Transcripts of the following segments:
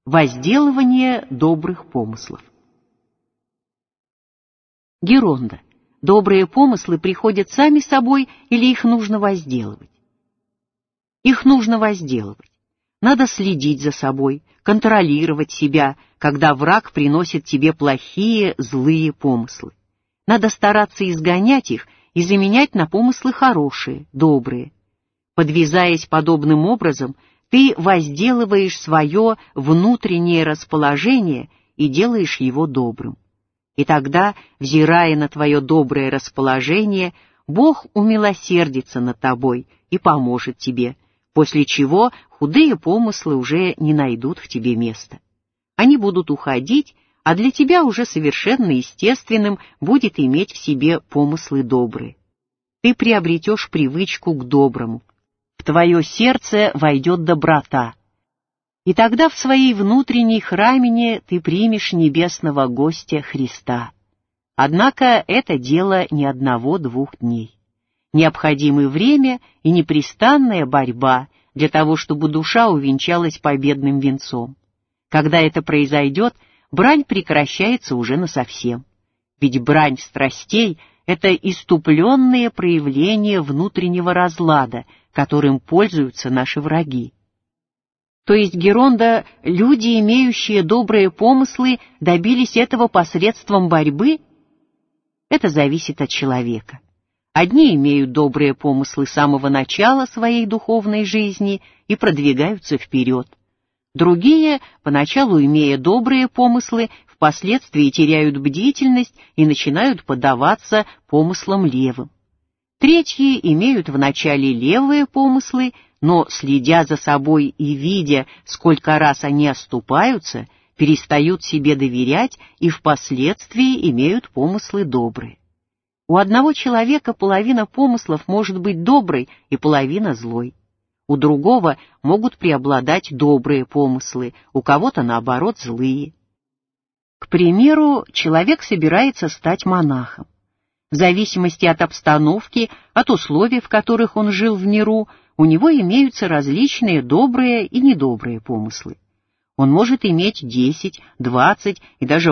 Возделывание добрых помыслов. Геронда. Добрые помыслы приходят сами собой или их нужно возделывать? Их нужно возделывать. Надо следить за собой, контролировать себя, когда враг приносит тебе плохие, злые помыслы. Надо стараться изгонять их и заменять на помыслы хорошие, добрые. Подвязаясь подобным образом, ты возделываешь свое внутреннее расположение и делаешь его добрым. И тогда, взирая на твое доброе расположение, Бог умилосердится над тобой и поможет тебе, после чего худые помыслы уже не найдут в тебе места. Они будут уходить, а для тебя уже совершенно естественным будет иметь в себе помыслы добрые. Ты приобретешь привычку к доброму. В твое сердце войдет доброта. И тогда в своей внутренней храмине ты примешь небесного гостя Христа. Однако это дело не 1-2 дней. Необходимы время и непрестанная борьба для того, чтобы душа увенчалась победным венцом. Когда это произойдет, брань прекращается уже насовсем. Ведь брань страстей — это иступленные проявления внутреннего разлада, которым пользуются наши враги. То есть, Геронда, люди, имеющие добрые помыслы, добились этого посредством борьбы? Это зависит от человека. Одни имеют добрые помыслы с самого начала своей духовной жизни и продвигаются вперед. Другие, поначалу имея добрые помыслы, впоследствии теряют бдительность и начинают поддаваться помыслам левым. Третьи имеют вначале левые помыслы, но, следя за собой и видя, сколько раз они оступаются, перестают себе доверять и впоследствии имеют помыслы добрые. У одного человека половина помыслов может быть доброй и половина злой. У другого могут преобладать добрые помыслы, у кого-то, наоборот, злые. К примеру, человек собирается стать монахом. В зависимости от обстановки, от условий, в которых он жил в миру, у него имеются различные добрые и недобрые помыслы. Он может иметь 10, 20 и даже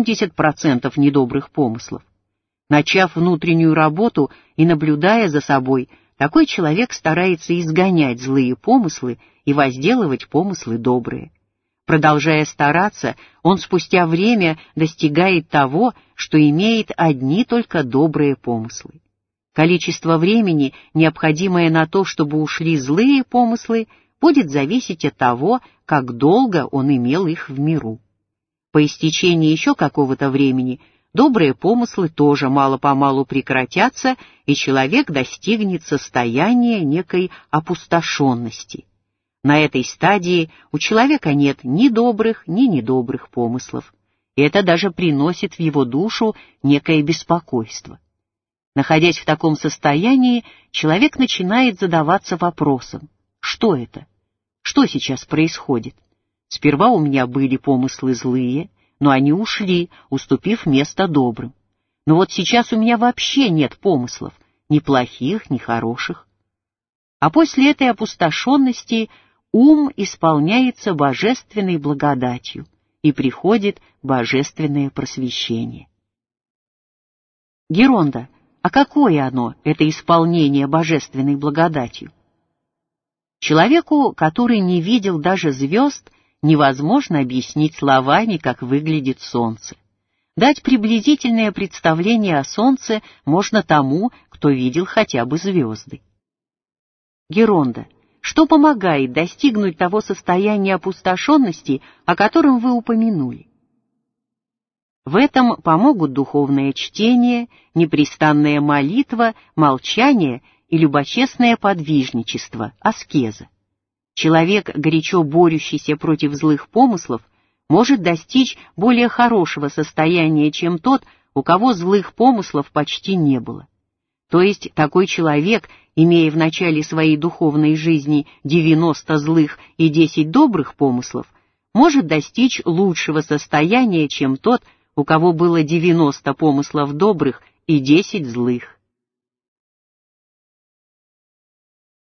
80% недобрых помыслов. Начав внутреннюю работу и наблюдая за собой, такой человек старается изгонять злые помыслы и возделывать помыслы добрые. Продолжая стараться, он спустя время достигает того, что имеет одни только добрые помыслы. Количество времени, необходимое на то, чтобы ушли злые помыслы, будет зависеть от того, как долго он имел их в миру. По истечении еще какого-то времени добрые помыслы тоже мало-помалу прекратятся, и человек достигнет состояния некой опустошенности. На этой стадии у человека нет ни добрых, ни недобрых помыслов, и это даже приносит в его душу некое беспокойство. Находясь в таком состоянии, человек начинает задаваться вопросом: что это? Что сейчас происходит? Сперва у меня были помыслы злые, но они ушли, уступив место добрым. Но вот сейчас у меня вообще нет помыслов, ни плохих, ни хороших. А после этой опустошенности ум исполняется божественной благодатью, и приходит божественное просвещение. Геронда, а какое оно, это исполнение божественной благодатью? Человеку, который не видел даже звезд, невозможно объяснить словами, как выглядит солнце. Дать приблизительное представление о солнце можно тому, кто видел хотя бы звезды. Геронда, что помогает достигнуть того состояния опустошенности, о котором вы упомянули? В этом помогут духовное чтение, непрестанная молитва, молчание и любочестное подвижничество, аскеза. Человек, горячо борющийся против злых помыслов, может достичь более хорошего состояния, чем тот, у кого злых помыслов почти не было. То есть такой человек, имея в начале своей духовной жизни 90 злых и 10 добрых помыслов, может достичь лучшего состояния, чем тот, у кого было 90 помыслов добрых и 10 злых.